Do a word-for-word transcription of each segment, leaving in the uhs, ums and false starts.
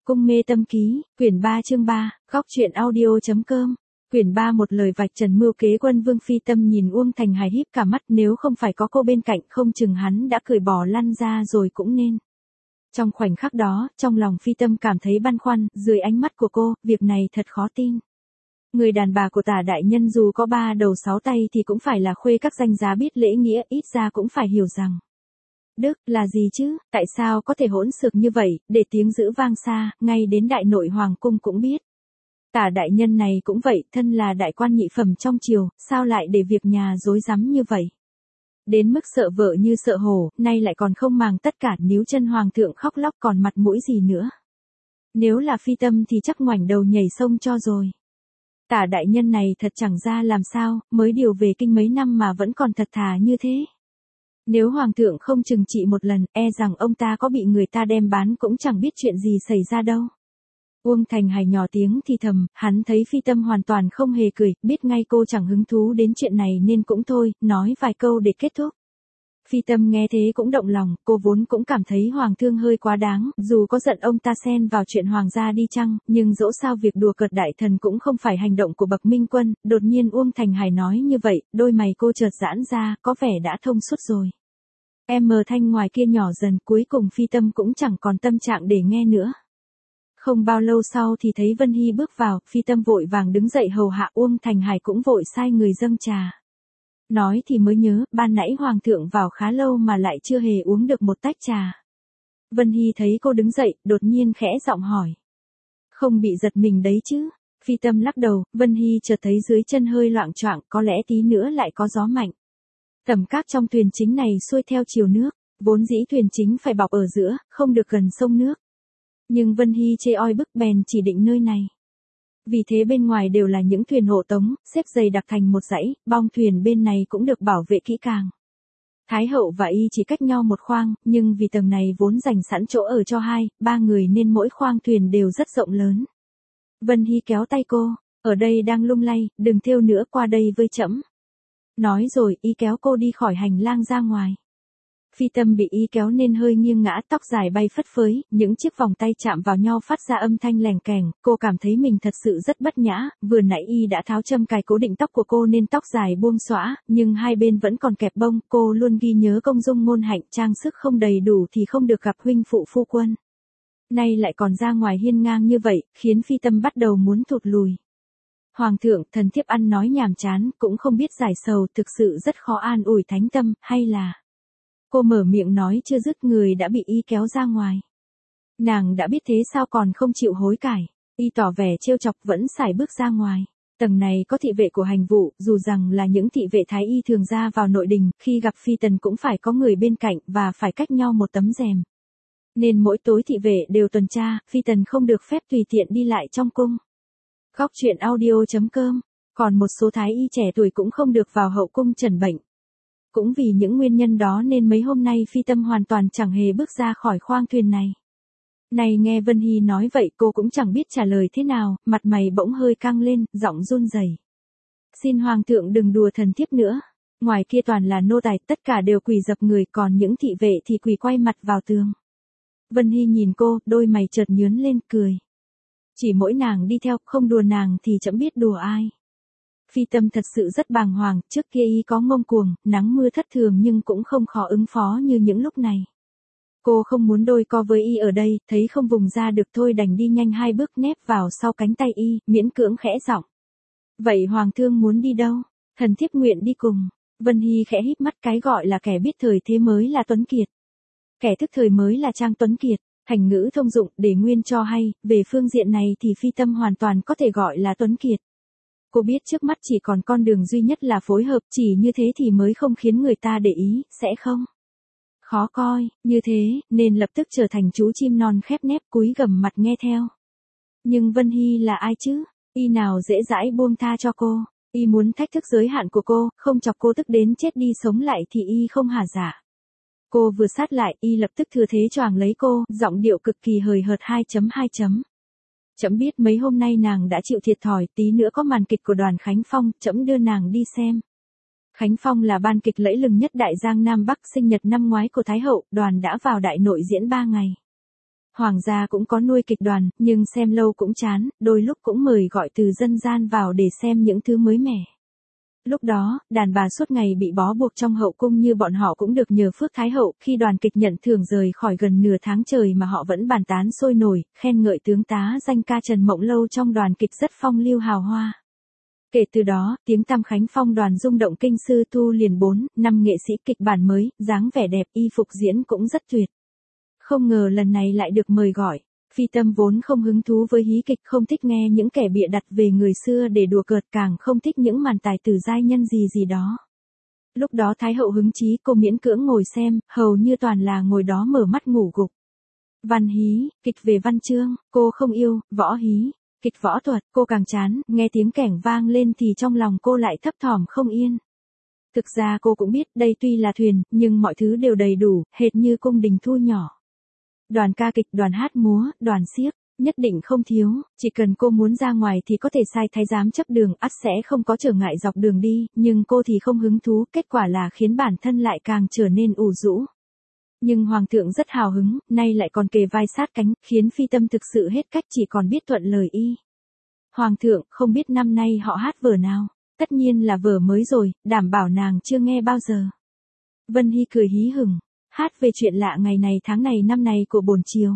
Cung mê tâm ký, quyển ba chương ba, góc truyện audio.com. Quyển ba một lời vạch trần mưu kế quân vương. Phi Tâm nhìn Uông Thành Hải híp cả mắt, nếu không phải có cô bên cạnh không chừng hắn đã cởi bỏ lăn ra rồi cũng nên. Trong khoảnh khắc đó, trong lòng Phi Tâm cảm thấy băn khoăn, dưới ánh mắt của cô, việc này thật khó tin. Người đàn bà của Tả đại nhân dù có ba đầu sáu tay thì cũng phải là khuê các danh giá biết lễ nghĩa, ít ra cũng phải hiểu rằng. Đức là gì chứ, tại sao có thể hỗn xược như vậy, để tiếng dữ vang xa, ngay đến đại nội hoàng cung cũng biết. Tả đại nhân này cũng vậy, thân là đại quan nhị phẩm trong triều, sao lại để việc nhà rối rắm như vậy. Đến mức sợ vợ như sợ hổ, nay lại còn không màng tất cả, níu chân hoàng thượng khóc lóc còn mặt mũi gì nữa. Nếu là Phi Tâm thì chắc ngoảnh đầu nhảy sông cho rồi. Tả đại nhân này thật chẳng ra làm sao, mới điều về kinh mấy năm mà vẫn còn thật thà như thế. Nếu hoàng thượng không trừng trị một lần, e rằng ông ta có bị người ta đem bán cũng chẳng biết chuyện gì xảy ra đâu. Uông Thành Hải nhỏ tiếng thì thầm, hắn thấy Phi Tâm hoàn toàn không hề cười, biết ngay cô chẳng hứng thú đến chuyện này nên cũng thôi, nói vài câu để kết thúc. Phi Tâm nghe thế cũng động lòng, cô vốn cũng cảm thấy hoàng thương hơi quá đáng, dù có giận ông ta xen vào chuyện hoàng gia đi chăng, nhưng dẫu sao việc đùa cợt đại thần cũng không phải hành động của bậc minh quân. Đột nhiên Uông Thành Hải nói như vậy, đôi mày cô chợt giãn ra, có vẻ đã thông suốt rồi. Em mờ thanh ngoài kia nhỏ dần, cuối cùng Phi Tâm cũng chẳng còn tâm trạng để nghe nữa. Không bao lâu sau thì thấy Vân Hy bước vào, Phi Tâm vội vàng đứng dậy hầu hạ, Uông Thành Hải cũng vội sai người dâng trà. Nói thì mới nhớ, ban nãy hoàng thượng vào khá lâu mà lại chưa hề uống được một tách trà. Vân Hy thấy cô đứng dậy, đột nhiên khẽ giọng hỏi. Không bị giật mình đấy chứ? Phi Tâm lắc đầu, Vân Hy chợt thấy dưới chân hơi loạng choạng, có lẽ tí nữa lại có gió mạnh. Tầm các trong thuyền chính này xuôi theo chiều nước, vốn dĩ thuyền chính phải bọc ở giữa, không được gần sông nước. Nhưng Vân Hy chê oi bức bèn chỉ định nơi này. Vì thế bên ngoài đều là những thuyền hộ tống, xếp dày đặc thành một dãy, bong thuyền bên này cũng được bảo vệ kỹ càng. Thái hậu và y chỉ cách nhau một khoang, nhưng vì tầng này vốn dành sẵn chỗ ở cho hai, ba người nên mỗi khoang thuyền đều rất rộng lớn. Vân Hy kéo tay cô, ở đây đang lung lay, đừng thêu nữa, qua đây với trẫm. Nói rồi, y kéo cô đi khỏi hành lang ra ngoài. Phi Tâm bị y kéo nên hơi nghiêng ngã, tóc dài bay phất phới, những chiếc vòng tay chạm vào nhau phát ra âm thanh lèng kèng, cô cảm thấy mình thật sự rất bất nhã, vừa nãy y đã tháo châm cài cố định tóc của cô nên tóc dài buông xõa, nhưng hai bên vẫn còn kẹp bông, cô luôn ghi nhớ công dung ngôn hạnh, trang sức không đầy đủ thì không được gặp huynh phụ phu quân. Nay lại còn ra ngoài hiên ngang như vậy, khiến Phi Tâm bắt đầu muốn thụt lùi. Hoàng thượng, thần thiếp ăn nói nhàm chán, cũng không biết giải sầu, thực sự rất khó an ủi thánh tâm, hay là... Cô mở miệng nói chưa dứt người đã bị y kéo ra ngoài. Nàng đã biết thế sao còn không chịu hối cải, y tỏ vẻ trêu chọc vẫn sải bước ra ngoài. Tầng này có thị vệ của hành vụ, dù rằng là những thị vệ thái y thường ra vào nội đình, khi gặp Phi Tần cũng phải có người bên cạnh và phải cách nhau một tấm rèm. Nên mỗi tối thị vệ đều tuần tra, Phi Tần không được phép tùy tiện đi lại trong cung. Góc truyện audio.com, còn một số thái y trẻ tuổi cũng không được vào hậu cung trần bệnh. Cũng vì những nguyên nhân đó nên mấy hôm nay Phi Tâm hoàn toàn chẳng hề bước ra khỏi khoang thuyền này. Này nghe Vân Hy nói vậy cô cũng chẳng biết trả lời thế nào, mặt mày bỗng hơi căng lên, giọng run rẩy. Xin hoàng thượng đừng đùa thần thiếp nữa. Ngoài kia toàn là nô tài, tất cả đều quỳ dập người, còn những thị vệ thì quỳ quay mặt vào tường. Vân Hy nhìn cô, đôi mày chợt nhướng lên, cười. Chỉ mỗi nàng đi theo, không đùa nàng thì chẳng biết đùa ai. Phi Tâm thật sự rất bàng hoàng, trước kia y có ngông cuồng, nắng mưa thất thường nhưng cũng không khó ứng phó như những lúc này. Cô không muốn đôi co với y ở đây, thấy không vùng ra được thôi đành đi nhanh hai bước nép vào sau cánh tay y, miễn cưỡng khẽ giọng. Vậy hoàng thương muốn đi đâu? Thần thiếp nguyện đi cùng. Vân Hy khẽ híp mắt, cái gọi là kẻ biết thời thế mới là tuấn kiệt. Kẻ thức thời mới là trang tuấn kiệt, thành ngữ thông dụng để nguyên cho hay, về phương diện này thì Phi Tâm hoàn toàn có thể gọi là tuấn kiệt. Cô biết trước mắt chỉ còn con đường duy nhất là phối hợp, chỉ như thế thì mới không khiến người ta để ý, sẽ không khó coi, như thế, nên lập tức trở thành chú chim non khép nép cúi gằm mặt nghe theo. Nhưng Vân Hy là ai chứ? Y nào dễ dãi buông tha cho cô, y muốn thách thức giới hạn của cô, không chọc cô tức đến chết đi sống lại thì y không hả dạ. Cô vừa sát lại, y lập tức thừa thế choàng lấy cô, giọng điệu cực kỳ hời hợt hai chấm hai chấm. Trẫm biết mấy hôm nay nàng đã chịu thiệt thòi, tí nữa có màn kịch của đoàn Khánh Phong, trẫm đưa nàng đi xem. Khánh Phong là ban kịch lẫy lừng nhất Đại Giang Nam Bắc, sinh nhật năm ngoái của Thái hậu, đoàn đã vào đại nội diễn ba ngày. Hoàng gia cũng có nuôi kịch đoàn, nhưng xem lâu cũng chán, đôi lúc cũng mời gọi từ dân gian vào để xem những thứ mới mẻ. Lúc đó, đàn bà suốt ngày bị bó buộc trong hậu cung như bọn họ cũng được nhờ phước Thái hậu, khi đoàn kịch nhận thưởng rời khỏi gần nửa tháng trời mà họ vẫn bàn tán sôi nổi, khen ngợi tướng tá danh ca Trần Mộng Lâu trong đoàn kịch rất phong lưu hào hoa. Kể từ đó, tiếng tăm Khánh Phong đoàn rung động kinh sư thu liền bốn, năm nghệ sĩ kịch bản mới, dáng vẻ đẹp, y phục diễn cũng rất tuyệt. Không ngờ lần này lại được mời gọi. Phi Tâm vốn không hứng thú với hí kịch, không thích nghe những kẻ bịa đặt về người xưa để đùa cợt, càng không thích những màn tài tử giai nhân gì gì đó. Lúc đó Thái hậu hứng chí, cô miễn cưỡng ngồi xem, hầu như toàn là ngồi đó mở mắt ngủ gục. Văn hí, kịch về văn chương, cô không yêu, võ hí, kịch võ thuật, cô càng chán, nghe tiếng kẻng vang lên thì trong lòng cô lại thấp thỏm không yên. Thực ra cô cũng biết đây tuy là thuyền, nhưng mọi thứ đều đầy đủ, hệt như cung đình thu nhỏ. Đoàn ca kịch, đoàn hát múa, đoàn xiếc, nhất định không thiếu, chỉ cần cô muốn ra ngoài thì có thể sai thái giám chấp đường, ắt sẽ không có trở ngại dọc đường đi, nhưng cô thì không hứng thú, kết quả là khiến bản thân lại càng trở nên ủ rũ. Nhưng Hoàng thượng rất hào hứng, nay lại còn kề vai sát cánh, khiến Phi Tâm thực sự hết cách, chỉ còn biết thuận lời y. Hoàng thượng, không biết năm nay họ hát vở nào? Tất nhiên là vở mới rồi, đảm bảo nàng chưa nghe bao giờ. Vân Hy cười hí hửng. Hát về chuyện lạ ngày này tháng này năm này của bổn triều.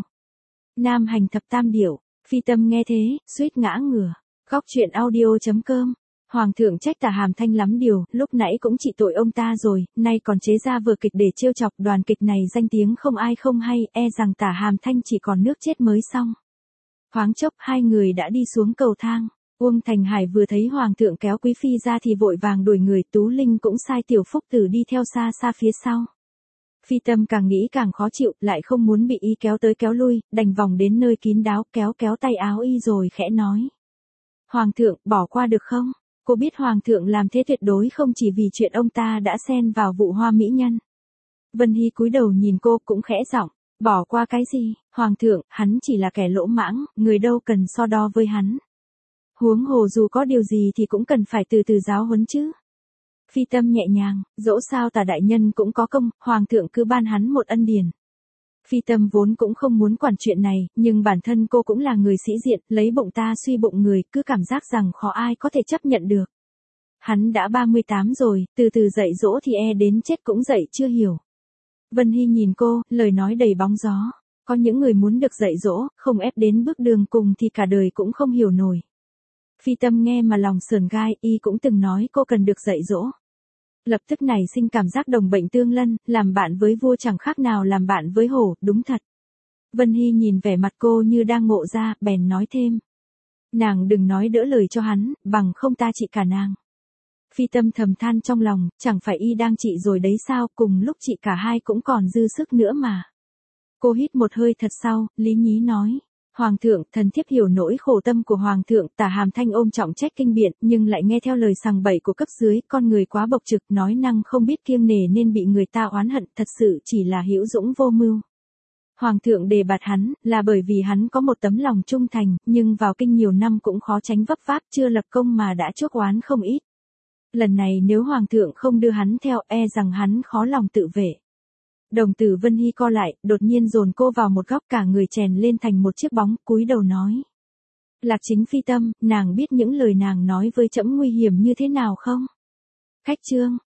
Nam hành thập tam điểu. Phi Tâm nghe thế, suýt ngã ngửa. Góc truyện audio chấm com. Hoàng thượng trách Tả Hàm Thanh lắm điều, lúc nãy cũng trị tội ông ta rồi, nay còn chế ra vở kịch để trêu chọc, đoàn kịch này danh tiếng không ai không hay, e rằng Tả Hàm Thanh chỉ còn nước chết mới xong. Thoáng chốc hai người đã đi xuống cầu thang. Uông Thành Hải vừa thấy Hoàng thượng kéo Quý Phi ra thì vội vàng đuổi người, Tú Linh cũng sai Tiểu Phúc Tử đi theo xa xa phía sau. Phi Tâm càng nghĩ càng khó chịu, lại không muốn bị y kéo tới kéo lui, đành vòng đến nơi kín đáo, kéo kéo tay áo y rồi khẽ nói. Hoàng thượng, bỏ qua được không? Cô biết Hoàng thượng làm thế tuyệt đối không chỉ vì chuyện ông ta đã xen vào vụ hoa mỹ nhân. Vân Hy cúi đầu nhìn cô cũng khẽ giọng, bỏ qua cái gì? Hoàng thượng, hắn chỉ là kẻ lỗ mãng, người đâu cần so đo với hắn. Huống hồ dù có điều gì thì cũng cần phải từ từ giáo huấn chứ. Phi Tâm nhẹ nhàng, dẫu sao Tả đại nhân cũng có công, Hoàng thượng cứ ban hắn một ân điển. Phi Tâm vốn cũng không muốn quản chuyện này, nhưng bản thân cô cũng là người sĩ diện, lấy bụng ta suy bụng người, cứ cảm giác rằng khó ai có thể chấp nhận được. Hắn đã ba mươi tám rồi, từ từ dạy dỗ thì e đến chết cũng dạy chưa hiểu. Vân Hy nhìn cô, lời nói đầy bóng gió. Có những người muốn được dạy dỗ, không ép đến bước đường cùng thì cả đời cũng không hiểu nổi. Phi Tâm nghe mà lòng sờn gai, y cũng từng nói cô cần được dạy dỗ. Lập tức nảy sinh cảm giác đồng bệnh tương lân, làm bạn với vua chẳng khác nào làm bạn với hổ, đúng thật. Vân Hy nhìn vẻ mặt cô như đang ngộ ra, bèn nói thêm. Nàng đừng nói đỡ lời cho hắn, bằng không ta trị cả nàng. Phi Tâm thầm than trong lòng, chẳng phải y đang trị rồi đấy sao, cùng lúc trị cả hai cũng còn dư sức nữa mà. Cô hít một hơi thật sâu, lý nhí nói. Hoàng thượng, thần thiếp hiểu nỗi khổ tâm của Hoàng thượng, Tả Hàm Thanh ôm trọng trách kinh biện, nhưng lại nghe theo lời sằng bậy của cấp dưới, con người quá bộc trực, nói năng không biết kiêng nể nên bị người ta oán hận, thật sự chỉ là hữu dũng vô mưu. Hoàng thượng đề bạt hắn, là bởi vì hắn có một tấm lòng trung thành, nhưng vào kinh nhiều năm cũng khó tránh vấp váp, chưa lập công mà đã chuốc oán không ít. Lần này nếu Hoàng thượng không đưa hắn theo, e rằng hắn khó lòng tự vệ. Đồng tử Vân Hy co lại, đột nhiên dồn cô vào một góc, cả người chèn lên thành một chiếc bóng, cúi đầu nói. Lạc Chính Phi Tâm, nàng biết những lời nàng nói với trẫm nguy hiểm như thế nào không? Khách chương.